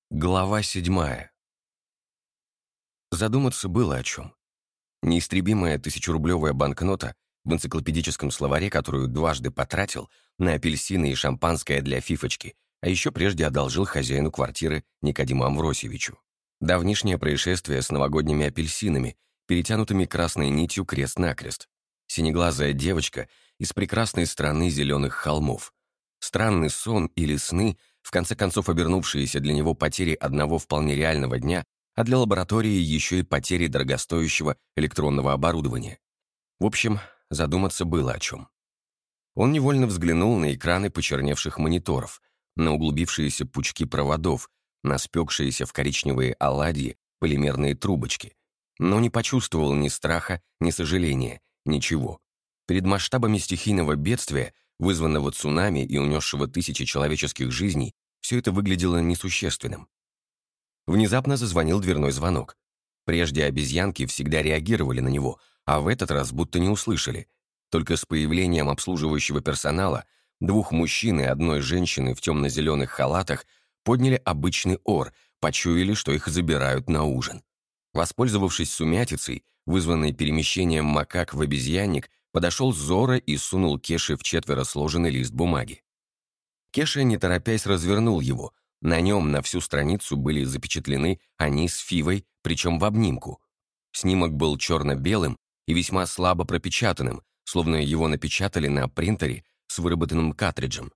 Глава 7. Задуматься было о чем. Неистребимая тысячерублевая банкнота в энциклопедическом словаре, которую дважды потратил на апельсины и шампанское для Фифочки, а еще прежде одолжил хозяину квартиры Никодиму Амвросьевичу. Давнишнее происшествие с новогодними апельсинами, перетянутыми красной нитью крест-накрест. Синеглазая девочка из прекрасной страны зеленых холмов. Странный сон или сны, в конце концов обернувшиеся для него потери одного вполне реального дня, а для лаборатории еще и потери дорогостоящего электронного оборудования. В общем, задуматься было о чем. Он невольно взглянул на экраны почерневших мониторов, на углубившиеся пучки проводов, на спекшиеся в коричневые оладьи полимерные трубочки, но не почувствовал ни страха, ни сожаления, ничего. Перед масштабами стихийного бедствия, вызванного цунами и унесшего тысячи человеческих жизней, все это выглядело несущественным. Внезапно зазвонил дверной звонок. Прежде обезьянки всегда реагировали на него, а в этот раз будто не услышали. Только с появлением обслуживающего персонала двух мужчин и одной женщины в темно-зеленых халатах подняли обычный ор, почуяли, что их забирают на ужин. Воспользовавшись сумятицей, вызванной перемещением макак в обезьянник, подошел Зора и сунул Кеше в четверо сложенный лист бумаги. Кеша, не торопясь, развернул его. На нем на всю страницу были запечатлены они с Фивой, причем в обнимку. Снимок был черно-белым и весьма слабо пропечатанным, словно его напечатали на принтере с выработанным картриджем.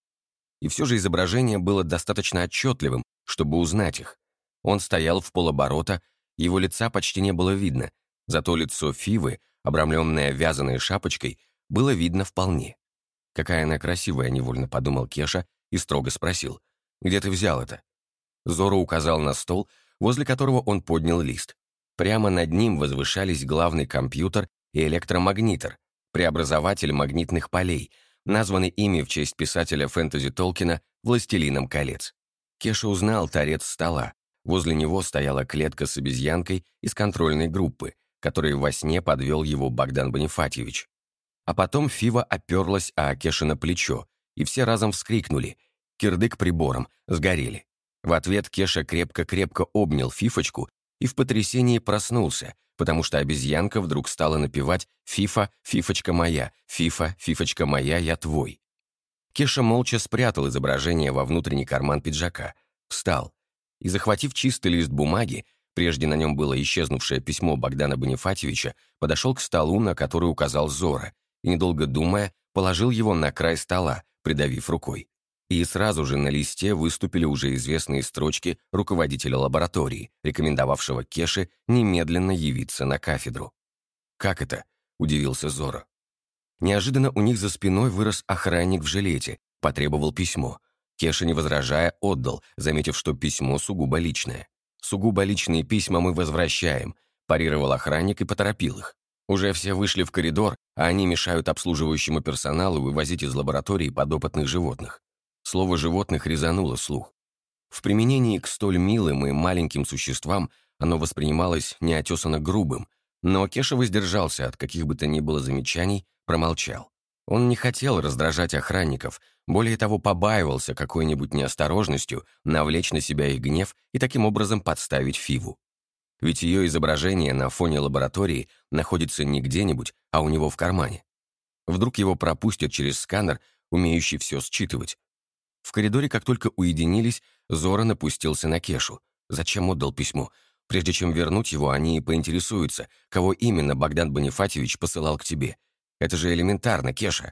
И все же изображение было достаточно отчетливым, чтобы узнать их. Он стоял в полоборота, его лица почти не было видно, зато лицо Фивы, обрамленное вязаной шапочкой, было видно вполне. «Какая она красивая», — невольно подумал Кеша и строго спросил: «Где ты взял это?» Зоро указал на стол, возле которого он поднял лист. Прямо над ним возвышались главный компьютер и электромагнитор, преобразователь магнитных полей, названный ими в честь писателя фэнтези Толкина «Властелином колец». Кеша узнал торец стола. Возле него стояла клетка с обезьянкой из контрольной группы, которой во сне подвел его Богдан Бонифатьевич. А потом Фива оперлась о Кешино плечо, и все разом вскрикнули: «Кирдык прибором! Сгорели!» В ответ Кеша крепко-крепко обнял Фифочку и в потрясении проснулся, потому что обезьянка вдруг стала напевать «Фифа, Фифочка моя, Фифа, Фифочка моя, я твой». Кеша молча спрятал изображение во внутренний карман пиджака, встал и, захватив чистый лист бумаги, прежде на нем было исчезнувшее письмо Богдана Бонифатьевича, подошел к столу, на который указал Зора, и, недолго думая, положил его на край стола, придавив рукой. И сразу же на листе выступили уже известные строчки руководителя лаборатории, рекомендовавшего Кеше немедленно явиться на кафедру. «Как это?» – удивился Зора. Неожиданно у них за спиной вырос охранник в жилете, потребовал письмо. Кеша, не возражая, отдал, заметив, что письмо сугубо личное. «Сугубо личные письма мы возвращаем», – парировал охранник и поторопил их. Уже все вышли в коридор, а они мешают обслуживающему персоналу вывозить из лаборатории подопытных животных. Слово «животных» резануло слух. В применении к столь милым и маленьким существам оно воспринималось неотесанно грубым, но Кеша воздержался от каких бы то ни было замечаний, промолчал. Он не хотел раздражать охранников, более того, побаивался какой-нибудь неосторожностью навлечь на себя их гнев и таким образом подставить Фиву. Ведь ее изображение на фоне лаборатории находится не где-нибудь, а у него в кармане. Вдруг его пропустят через сканер, умеющий все считывать. В коридоре, как только уединились, Зора напустился на Кешу. Зачем отдал письмо? Прежде чем вернуть его, они поинтересуются, кого именно Богдан Бонифатьевич посылал к тебе. Это же элементарно, Кеша.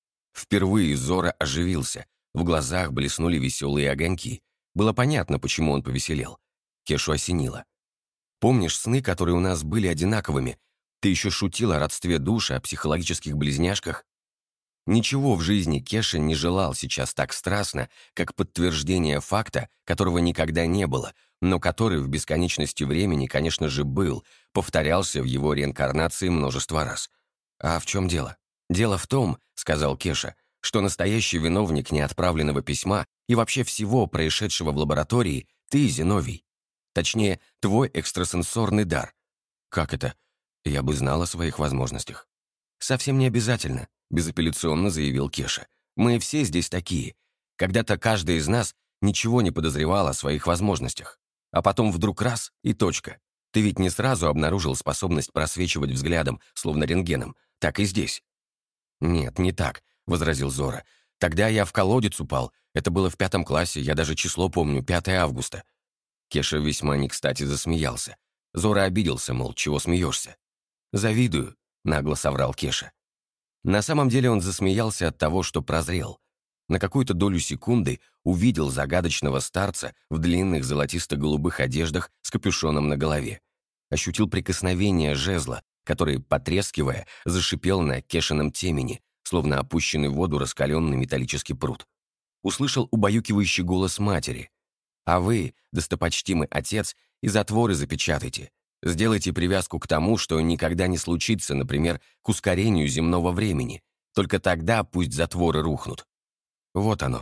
Впервые Зора оживился. В глазах блеснули веселые огоньки. Было понятно, почему он повеселел. Кешу осенило. «Помнишь сны, которые у нас были одинаковыми? Ты еще шутил о родстве душ, о психологических близняшках?» Ничего в жизни Кеша не желал сейчас так страстно, как подтверждение факта, которого никогда не было, но который в бесконечности времени, конечно же, был, повторялся в его реинкарнации множество раз. «А в чем дело?» «Дело в том, — сказал Кеша, — что настоящий виновник неотправленного письма и вообще всего происшедшего в лаборатории — ты, Зиновий. Точнее, твой экстрасенсорный дар». «Как это? Я бы знал о своих возможностях». «Совсем не обязательно», — безапелляционно заявил Кеша. «Мы все здесь такие. Когда-то каждый из нас ничего не подозревал о своих возможностях. А потом вдруг раз — и точка. Ты ведь не сразу обнаружил способность просвечивать взглядом, словно рентгеном. Так и здесь». «Нет, не так», — возразил Зора. «Тогда я в колодец упал. Это было в 5 классе, я даже число помню, 5 августа». Кеша весьма не кстати засмеялся. Зора обиделся, мол, чего смеешься. «Завидую», — нагло соврал Кеша. На самом деле он засмеялся от того, что прозрел. На какую-то долю секунды увидел загадочного старца в длинных золотисто-голубых одеждах с капюшоном на голове. Ощутил прикосновение жезла, который, потрескивая, зашипел на Кешином темени, словно опущенный в воду раскаленный металлический пруд. Услышал убаюкивающий голос матери. «А вы, достопочтимый отец, и затворы запечатайте. Сделайте привязку к тому, что никогда не случится, например, к ускорению земного времени. Только тогда пусть затворы рухнут». вот оно,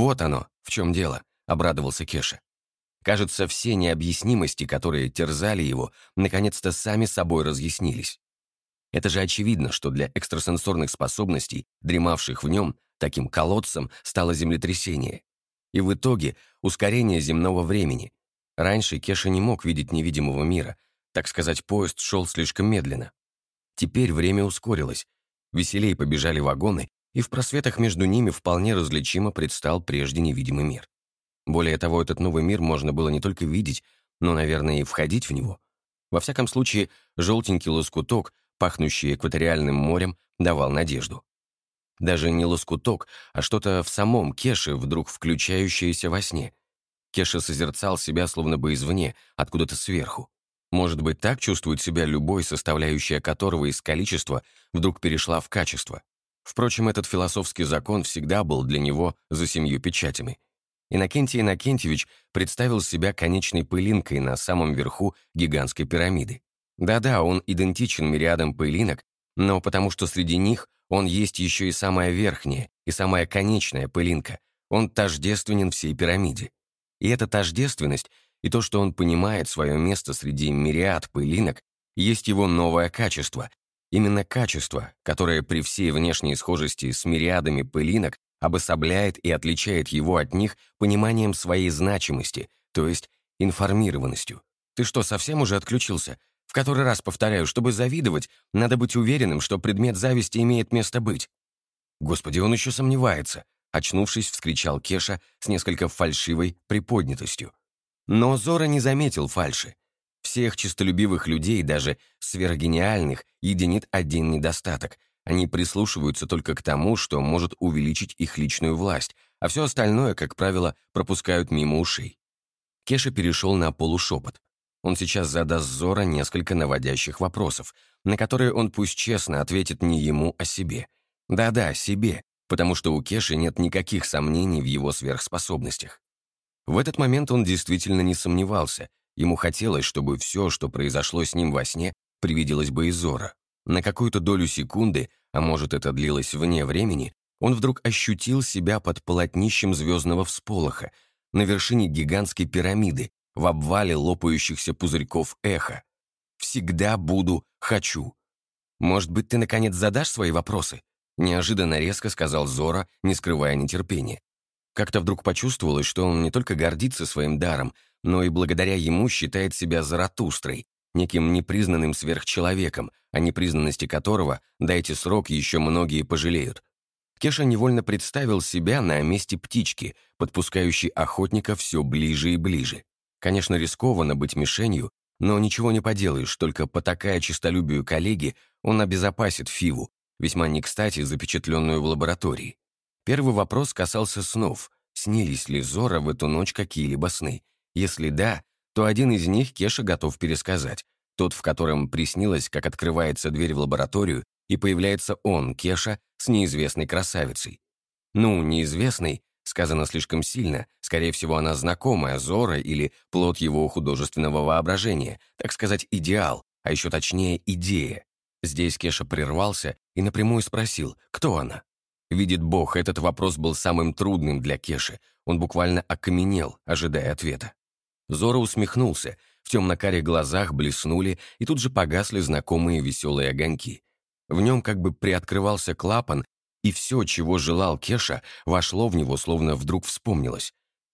в чем дело», — обрадовался Кеша. Кажется, все необъяснимости, которые терзали его, наконец-то сами собой разъяснились. Это же очевидно, что для экстрасенсорных способностей, дремавших в нем, таким колодцем стало землетрясение. И в итоге ускорение земного времени. Раньше Кеша не мог видеть невидимого мира, так сказать, поезд шел слишком медленно. Теперь время ускорилось, веселей побежали вагоны, и в просветах между ними вполне различимо предстал прежде невидимый мир. Более того, этот новый мир можно было не только видеть, но, наверное, и входить в него. Во всяком случае, желтенький лоскуток, пахнущий экваториальным морем, давал надежду. Даже не лоскуток, а что-то в самом Кеше, вдруг включающееся во сне. Кеша созерцал себя словно бы извне, откуда-то сверху. Может быть, так чувствует себя любой, составляющая которого из количества вдруг перешла в качество. Впрочем, этот философский закон всегда был для него за 7 печатями. Иннокентий Иннокентьевич представил себя конечной пылинкой на самом верху гигантской пирамиды. Да-да, он идентичен мириадам пылинок, но потому что среди них он есть еще и самая верхняя, и самая конечная пылинка. Он тождественен всей пирамиде. И эта тождественность, и то, что он понимает свое место среди мириад пылинок, есть его новое качество. Именно качество, которое при всей внешней схожести с мириадами пылинок обособляет и отличает его от них пониманием своей значимости, то есть информированностью. «Ты что, совсем уже отключился? В который раз повторяю, чтобы завидовать, надо быть уверенным, что предмет зависти имеет место быть». «Господи, он еще сомневается», — очнувшись, вскричал Кеша с несколько фальшивой приподнятостью. Но Зора не заметил фальши. Всех честолюбивых людей, даже сверхгениальных, единит один недостаток — они прислушиваются только к тому, что может увеличить их личную власть, а все остальное, как правило, пропускают мимо ушей. Кеша перешел на полушепот. Он сейчас задаст Зора несколько наводящих вопросов, на которые он пусть честно ответит не ему, а себе. Да-да, себе, потому что у Кеши нет никаких сомнений в его сверхспособностях. В этот момент он действительно не сомневался. Ему хотелось, чтобы все, что произошло с ним во сне, привиделось бы из Зора. На какую-то долю секунды, а может, это длилось вне времени, он вдруг ощутил себя под полотнищем звездного всполоха, на вершине гигантской пирамиды, в обвале лопающихся пузырьков эха. «Всегда буду, хочу». «Может быть, ты, наконец, задашь свои вопросы?» Неожиданно резко сказал Зора, не скрывая нетерпения. Как-то вдруг почувствовалось, что он не только гордится своим даром, но и благодаря ему считает себя Заратустрой, неким непризнанным сверхчеловеком, о непризнанности которого, дайте срок, еще многие пожалеют. Кеша невольно представил себя на месте птички, подпускающей охотника все ближе и ближе. Конечно, рискованно быть мишенью, но ничего не поделаешь, только потакая честолюбию коллеги, он обезопасит Фиву, весьма не кстати запечатленную в лаборатории. Первый вопрос касался снов. Снились ли Зора в эту ночь какие-либо сны? Если да, то один из них Кеша готов пересказать. Тот, в котором приснилось, как открывается дверь в лабораторию, и появляется он, Кеша, с неизвестной красавицей. Ну, неизвестной, сказано слишком сильно, скорее всего, она знакомая Зора или плод его художественного воображения, так сказать, идеал, а еще точнее, идея. Здесь Кеша прервался и напрямую спросил, кто она. Видит Бог, этот вопрос был самым трудным для Кеши, он буквально окаменел, ожидая ответа. Зора усмехнулся, в темно-карих глазах блеснули и тут же погасли знакомые веселые огоньки. В нем как бы приоткрывался клапан, и все, чего желал Кеша, вошло в него, словно вдруг вспомнилось.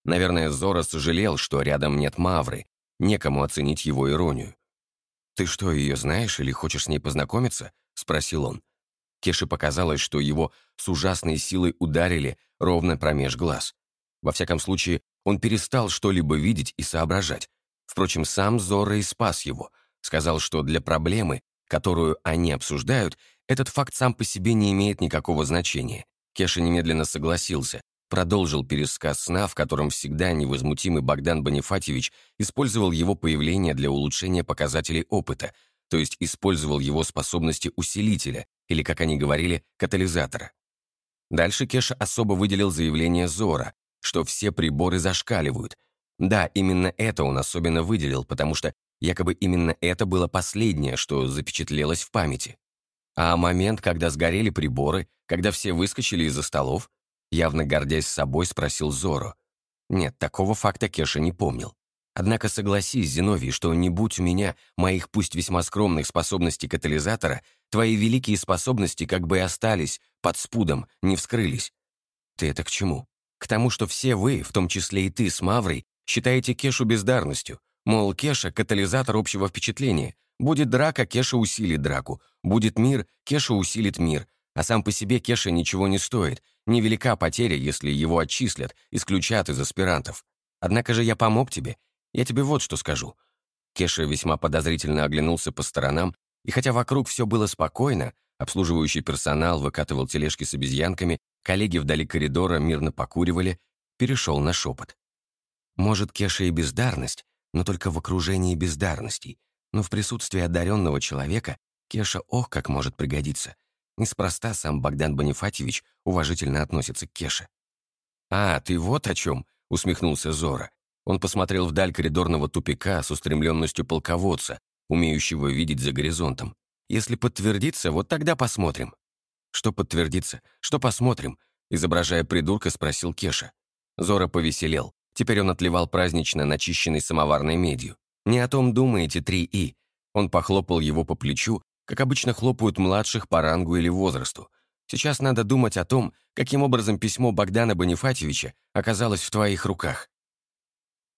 Наверное, Зора сожалел, что рядом нет Мавры, некому оценить его иронию. «Ты что, ее знаешь или хочешь с ней познакомиться?» — спросил он. Кеше показалось, что его с ужасной силой ударили ровно промеж глаз. Во всяком случае, он перестал что-либо видеть и соображать. Впрочем, сам Зора и спас его. Сказал, что для проблемы, которую они обсуждают, этот факт сам по себе не имеет никакого значения. Кеша немедленно согласился, продолжил пересказ сна, в котором всегда невозмутимый Богдан Бонифатьевич использовал его появление для улучшения показателей опыта, то есть использовал его способности усилителя, или, как они говорили, катализатора. Дальше Кеша особо выделил заявление Зора, что все приборы зашкаливают. Да, именно это он особенно выделил, потому что якобы именно это было последнее, что запечатлелось в памяти. А момент, когда сгорели приборы, когда все выскочили из-за столов, явно гордясь собой, спросил Зоро. Нет, такого факта Кеша не помнил. Однако согласись, Зиновий, что не будь у меня моих пусть весьма скромных способностей катализатора, твои великие способности как бы и остались под спудом, не вскрылись. Ты это к чему? К тому, что все вы, в том числе и ты с Маврой, считаете Кешу бездарностью. Мол, Кеша — катализатор общего впечатления. Будет драка, Кеша усилит драку. Будет мир, Кеша усилит мир. А сам по себе Кеша ничего не стоит. Невелика потеря, если его отчислят, исключат из аспирантов. Однако же я помог тебе. Я тебе вот что скажу». Кеша весьма подозрительно оглянулся по сторонам, и хотя вокруг все было спокойно, обслуживающий персонал выкатывал тележки с обезьянками, коллеги вдали коридора мирно покуривали, перешел на шепот. «Может, Кеша и бездарность, но только в окружении бездарностей. Но в присутствии одаренного человека Кеша ох как может пригодиться. Неспроста сам Богдан Бонифатьевич уважительно относится к Кеше». «А, ты вот о чем?» — усмехнулся Зора. Он посмотрел вдаль коридорного тупика с устремленностью полководца, умеющего видеть за горизонтом. «Если подтвердится, вот тогда посмотрим». «Что подтвердится? Что посмотрим?» — изображая придурка, спросил Кеша. Зора повеселел. Теперь он отливал празднично начищенной самоварной медью. «Не о том думаете, 3И». Он похлопал его по плечу, как обычно хлопают младших по рангу или возрасту. «Сейчас надо думать о том, каким образом письмо Богдана Бонифатьевича оказалось в твоих руках».